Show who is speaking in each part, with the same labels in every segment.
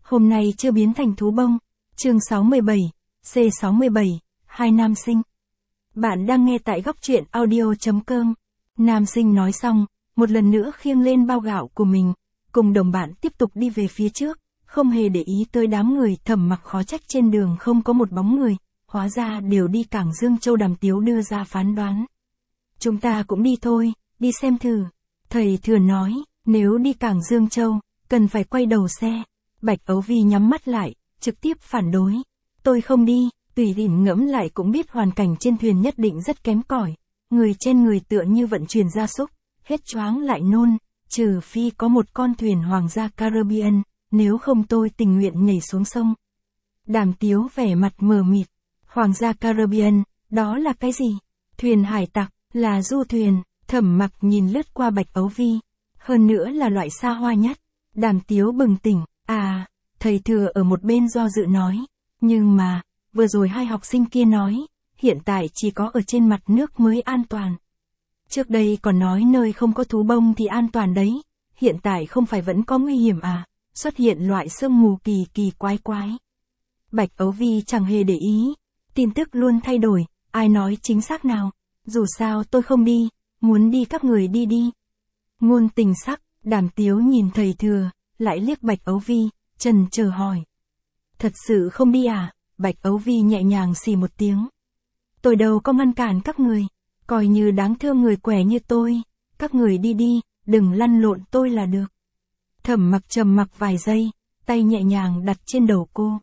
Speaker 1: Hôm nay chưa biến thành thú bông. Chương 67, C67, hai nam sinh. Bạn đang nghe tại góc truyện audio.com. Nam sinh nói xong, một lần nữa khiêng lên bao gạo của mình, cùng đồng bạn tiếp tục đi về phía trước, không hề để ý tới đám người. Thẩm Mặc khó trách trên đường không có một bóng người, hóa ra đều đi cảng Dương Châu. Đàm Tiếu đưa ra phán đoán. Chúng ta cũng đi thôi, đi xem thử. Thầy Thừa nói, nếu đi cảng Dương Châu, cần phải quay đầu xe. Bạch Ấu Vi nhắm mắt lại, trực tiếp phản đối. Tôi không đi. Tùy Đỉnh ngẫm lại cũng biết hoàn cảnh trên thuyền nhất định rất kém cỏi. Người trên người tựa như vận chuyển gia súc, hết choáng lại nôn, trừ phi có một con thuyền Hoàng gia Caribbean, nếu không tôi tình nguyện nhảy xuống sông. Đàm Tiếu vẻ mặt mờ mịt. Hoàng gia Caribbean, đó là cái gì? Thuyền hải tặc, là du thuyền. Thẩm Mặc nhìn lướt qua Bạch Ấu Vi. Hơn nữa là loại xa hoa nhất. Đàm Tiếu bừng tỉnh. À, thầy Thừa ở một bên do dự nói. Nhưng mà, vừa rồi hai học sinh kia nói, hiện tại chỉ có ở trên mặt nước mới an toàn. Trước đây còn nói nơi không có thú bông thì an toàn đấy, hiện tại không phải vẫn có nguy hiểm à, xuất hiện loại sương mù kỳ kỳ quái quái. Bạch Ấu Vi chẳng hề để ý, tin tức luôn thay đổi, ai nói chính xác nào, dù sao tôi không đi, muốn đi các người đi đi. Ngôn tình sắc, Đàm Tiếu nhìn thầy Thừa, lại liếc Bạch Ấu Vi, chần chờ hỏi. Thật sự không đi à? Bạch Ấu Vi nhẹ nhàng xì một tiếng. Tôi đâu có ngăn cản các người, coi như đáng thương người quẻ như tôi, các người đi đi, đừng lăn lộn tôi là được. Thẩm Mặc trầm mặc vài giây, tay nhẹ nhàng đặt trên đầu cô.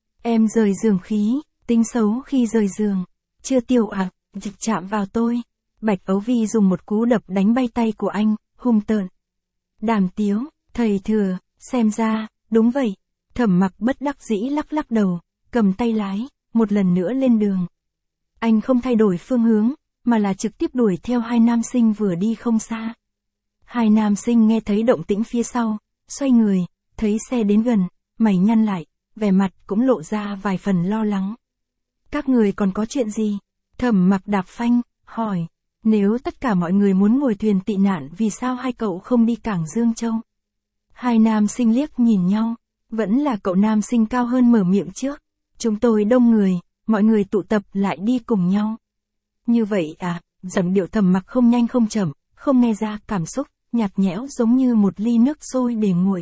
Speaker 1: Em rời giường khí, tính xấu khi rời giường, chưa tiêu à, dịch chạm vào tôi. Bạch Ấu Vi dùng một cú đập đánh bay tay của anh, hung tợn. Đàm Tiếu, thầy Thừa, xem ra, đúng vậy. Thẩm Mặc bất đắc dĩ lắc lắc đầu, cầm tay lái, một lần nữa lên đường. Anh không thay đổi phương hướng, mà là trực tiếp đuổi theo hai nam sinh vừa đi không xa. Hai nam sinh nghe thấy động tĩnh phía sau, xoay người, thấy xe đến gần, mày nhăn lại, vẻ mặt cũng lộ ra vài phần lo lắng. Các người còn có chuyện gì? Thẩm Mặc đạp phanh, hỏi. Nếu tất cả mọi người muốn ngồi thuyền tị nạn vì sao hai cậu không đi cảng Dương Châu? Hai nam sinh liếc nhìn nhau, vẫn là cậu nam sinh cao hơn mở miệng trước. Chúng tôi đông người, mọi người tụ tập lại đi cùng nhau. Như vậy à, giọng điệu Thẩm Mặc không nhanh không chậm, không nghe ra cảm xúc, nhạt nhẽo giống như một ly nước sôi để nguội.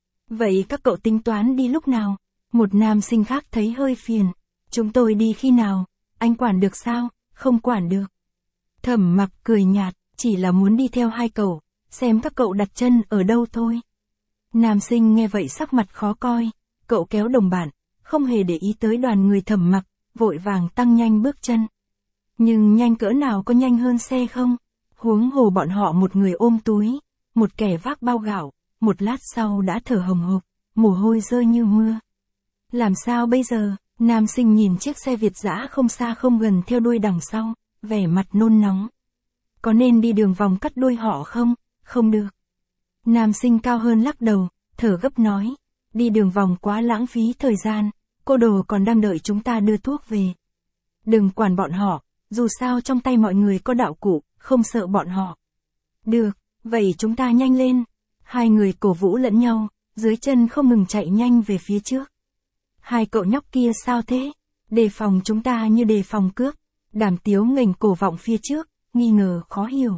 Speaker 1: Vậy các cậu tính toán đi lúc nào? Một nam sinh khác thấy hơi phiền. Chúng tôi đi khi nào? Anh quản được sao? Không quản được. Thẩm Mặc cười nhạt, chỉ là muốn đi theo hai cậu, xem các cậu đặt chân ở đâu thôi. Nam sinh nghe vậy sắc mặt khó coi, cậu kéo đồng bạn, không hề để ý tới đoàn người Thẩm Mặc, vội vàng tăng nhanh bước chân. Nhưng nhanh cỡ nào có nhanh hơn xe không? Huống hồ bọn họ một người ôm túi, một kẻ vác bao gạo, một lát sau đã thở hồng hộc, mồ hôi rơi như mưa. Làm sao bây giờ? Nam sinh nhìn chiếc xe Việt dã không xa không gần theo đuôi đằng sau, vẻ mặt nôn nóng. Có nên đi đường vòng cắt đuôi họ không? Không được. Nam sinh cao hơn lắc đầu, thở gấp nói. Đi đường vòng quá lãng phí thời gian, cô đồ còn đang đợi chúng ta đưa thuốc về. Đừng quản bọn họ, dù sao trong tay mọi người có đạo cụ, không sợ bọn họ. Được, vậy chúng ta nhanh lên. Hai người cổ vũ lẫn nhau, dưới chân không ngừng chạy nhanh về phía trước. Hai cậu nhóc kia sao thế? Đề phòng chúng ta như đề phòng cướp. Đàm Tiếu nghềnh cổ vọng phía trước, nghi ngờ khó hiểu.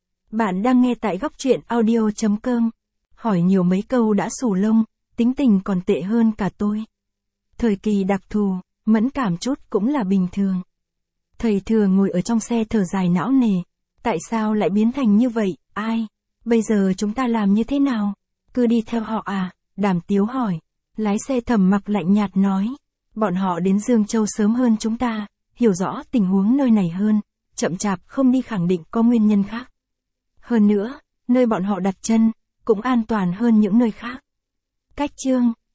Speaker 1: Bạn đang nghe tại góc truyện audio.com. Hỏi nhiều mấy câu đã xù lông, tính tình còn tệ hơn cả tôi. Thời kỳ đặc thù, mẫn cảm chút cũng là bình thường. Thầy Thừa ngồi ở trong xe thở dài não nề. Tại sao lại biến thành như vậy, ai? Bây giờ chúng ta làm như thế nào? Cứ đi theo họ à? Đàm Tiếu hỏi. Lái xe Thẩm Mặc lạnh nhạt nói. Bọn họ đến Dương Châu sớm hơn chúng ta, hiểu rõ tình huống nơi này hơn, chậm chạp không đi khẳng định có nguyên nhân khác. Hơn nữa, nơi bọn họ đặt chân, cũng an toàn hơn những nơi khác. Cách chương